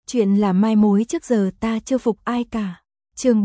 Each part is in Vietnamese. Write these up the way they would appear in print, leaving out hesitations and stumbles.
Chuyện là mai mối trước giờ ta chưa phục ai cả. Chương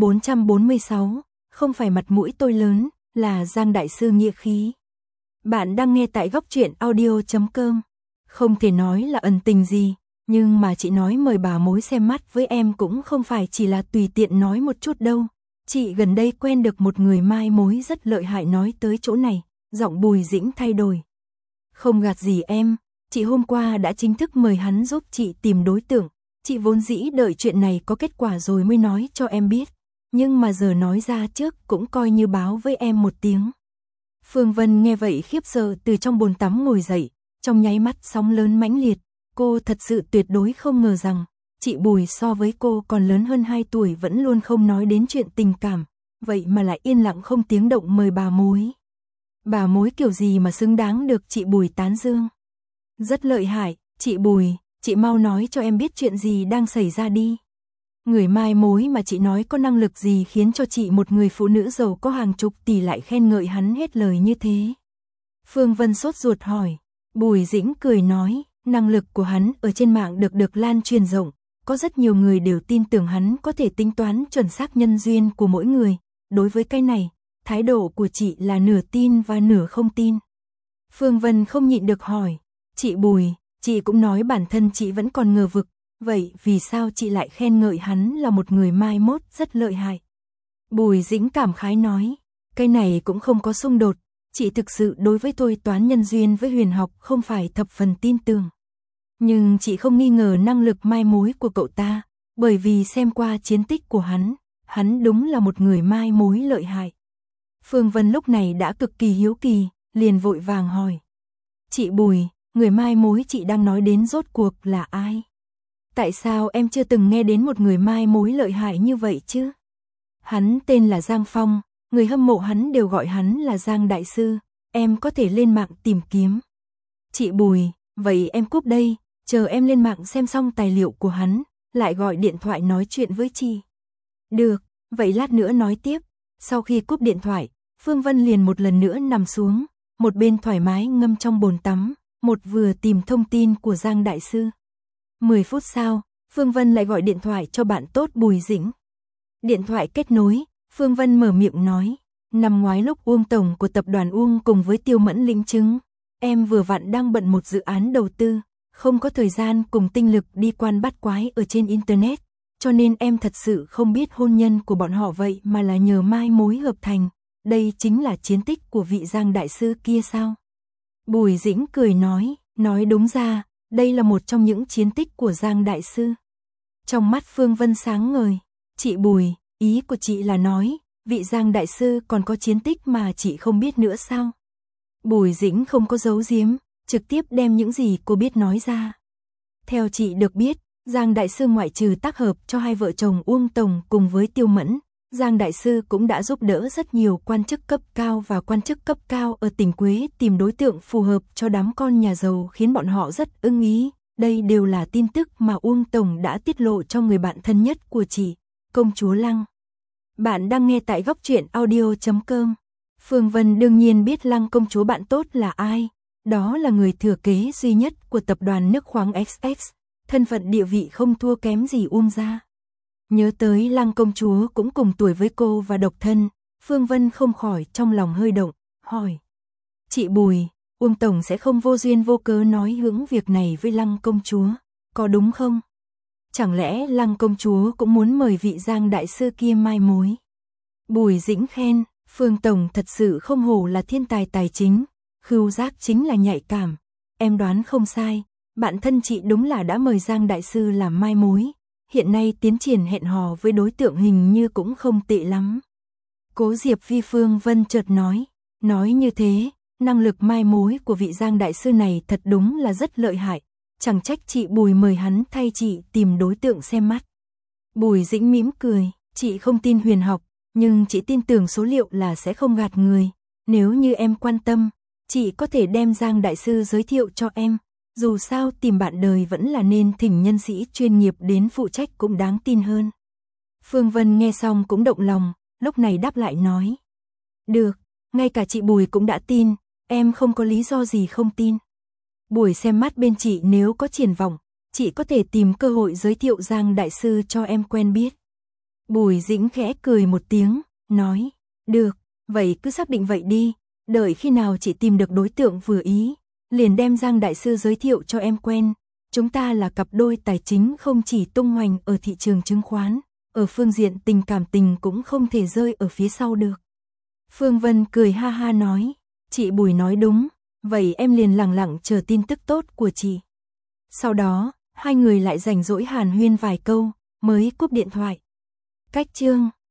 446, không phải mặt mũi tôi lớn, là Giang đại sư nghĩa khí. Bạn đang nghe tại góc truyện audio.com. Không thể nói là ẩn tình gì, nhưng mà chị nói mời bà mối xem mắt với em cũng không phải chỉ là tùy tiện nói một chút đâu. Chị gần đây quen được một người mai mối rất lợi hại, nói tới chỗ này, giọng Bùi Dĩnh thay đổi. Không gạt gì em, chị hôm qua đã chính thức mời hắn giúp chị tìm đối tượng. Chị vốn dĩ đợi chuyện này có kết quả rồi mới nói cho em biết, nhưng mà giờ nói ra trước cũng coi như báo với em một tiếng. Phương Vân nghe vậy khiếp sợ từ trong bồn tắm ngồi dậy, trong nháy mắt sóng lớn mãnh liệt, cô thật sự tuyệt đối không ngờ rằng chị Bùi so với cô còn lớn hơn 2 tuổi vẫn luôn không nói đến chuyện tình cảm, vậy mà lại yên lặng không tiếng động mời bà mối. Bà mối kiểu gì mà xứng đáng được chị Bùi tán dương. Rất lợi hại, chị Bùi, chị mau nói cho em biết chuyện gì đang xảy ra đi. Người mai mối mà chị nói có năng lực gì khiến cho chị, một người phụ nữ giàu có hàng chục tỷ, lại khen ngợi hắn hết lời như thế? Phương Vân sốt ruột hỏi. Bùi Dĩnh cười nói, năng lực của hắn ở trên mạng được lan truyền rộng, có rất nhiều người đều tin tưởng hắn có thể tính toán chuẩn xác nhân duyên của mỗi người. Đối với cái này, thái độ của chị là nửa tin và nửa không tin. Phương Vân không nhịn được hỏi, chị Bùi, chị cũng nói bản thân chị vẫn còn ngờ vực, vậy vì sao chị lại khen ngợi hắn là một người mai mốt rất lợi hại? Bùi Dĩnh cảm khái nói, cái này cũng không có xung đột, chị thực sự đối với thôi toán nhân duyên với huyền học không phải thập phần tin tưởng. Nhưng chị không nghi ngờ năng lực mai mối của cậu ta, bởi vì xem qua chiến tích của hắn đúng là một người mai mối lợi hại. Phương Vân lúc này đã cực kỳ hiếu kỳ, liền vội vàng hỏi, chị Bùi, người mai mối chị đang nói đến rốt cuộc là ai? Tại sao em chưa từng nghe đến một người mai mối lợi hại như vậy chứ? Hắn tên là Giang Phong, người hâm mộ hắn đều gọi hắn là Giang đại sư, em có thể lên mạng tìm kiếm. Chị Bùi, vậy em cúp đây, chờ em lên mạng xem xong tài liệu của hắn, lại gọi điện thoại nói chuyện với chị. Được, vậy lát nữa nói tiếp. Sau khi cúp điện thoại, Phương Vân liền một lần nữa nằm xuống, một bên thoải mái ngâm trong bồn tắm, một vừa tìm thông tin của Giang đại sư. 10 phút sau, Phương Vân lại gọi điện thoại cho bạn tốt Bùi Dĩnh. Điện thoại kết nối, Phương Vân mở miệng nói, năm ngoái lúc Uông Tổng của tập đoàn Uông cùng với Tiêu Mẫn lĩnh chứng, em vừa vặn đang bận một dự án đầu tư, không có thời gian cùng tinh lực đi quan bắt quái ở trên Internet, cho nên em thật sự không biết hôn nhân của bọn họ, vậy mà là nhờ mai mối hợp thành, đây chính là chiến tích của vị Giang đại sư kia sao? Bùi Dĩnh cười nói đúng ra, đây là một trong những chiến tích của Giang đại sư. Trong mắt Phương Vân sáng ngời, chị Bùi, ý của chị là nói, vị Giang đại sư còn có chiến tích mà chị không biết nữa sao? Bùi Dĩnh không có giấu giếm, trực tiếp đem những gì cô biết nói ra. Theo chị được biết, Giang đại sư ngoại trừ tác hợp cho hai vợ chồng Uông Tổng cùng với Tiêu Mẫn, Giang đại sư cũng đã giúp đỡ rất nhiều quan chức cấp cao và quan chức cấp cao ở tỉnh Quế tìm đối tượng phù hợp cho đám con nhà giàu, khiến bọn họ rất ưng ý. Đây đều là tin tức mà Uông Tổng đã tiết lộ cho người bạn thân nhất của chị, công chúa Lăng. Bạn đang nghe tại góc truyện audio.com. Phương Vân đương nhiên biết Lăng công chúa bạn tốt là ai. Đó là người thừa kế duy nhất của tập đoàn nước khoáng XX, thân phận địa vị không thua kém gì Uông gia. Nhớ tới Lăng công chúa cũng cùng tuổi với cô và độc thân, Phương Vân không khỏi trong lòng hơi động, hỏi. Chị Bùi, Uông Tổng sẽ không vô duyên vô cớ nói hững việc này với Lăng công chúa, có đúng không? Chẳng lẽ Lăng công chúa cũng muốn mời vị Giang đại sư kia mai mối? Bùi Dĩnh khen, Phương Tổng thật sự không hổ là thiên tài tài chính, khứu giác chính là nhạy cảm. Em đoán không sai, bạn thân chị đúng là đã mời Giang đại sư làm mai mối. Hiện nay tiến triển hẹn hò với đối tượng hình như cũng không tệ lắm. Cố Diệp Phi Phương Vân chợt nói như thế, năng lực mai mối của vị Giang đại sư này thật đúng là rất lợi hại, chẳng trách chị Bùi mời hắn thay chị tìm đối tượng xem mắt. Bùi Dĩnh mỉm cười, chị không tin huyền học, nhưng chị tin tưởng số liệu là sẽ không gạt người. Nếu như em quan tâm, chị có thể đem Giang đại sư giới thiệu cho em. Dù sao tìm bạn đời vẫn là nên thỉnh nhân sĩ chuyên nghiệp đến phụ trách cũng đáng tin hơn. Phương Vân nghe xong cũng động lòng, lúc này đáp lại nói. Được, ngay cả chị Bùi cũng đã tin, em không có lý do gì không tin. Buổi xem mắt bên chị nếu có triển vọng, chị có thể tìm cơ hội giới thiệu Giang đại sư cho em quen biết. Bùi Dĩnh khẽ cười một tiếng, nói, được, vậy cứ xác định vậy đi, đợi khi nào chị tìm được đối tượng vừa ý, liền đem Giang đại sư giới thiệu cho em quen. Chúng ta là cặp đôi tài chính không chỉ tung hoành ở thị trường chứng khoán, ở phương diện tình cảm tình cũng không thể rơi ở phía sau được. Phương Vân cười ha ha nói, chị Bùi nói đúng, vậy em liền lẳng lặng chờ tin tức tốt của chị. Sau đó, hai người lại rảnh rỗi hàn huyên vài câu, mới cúp điện thoại. Cách chương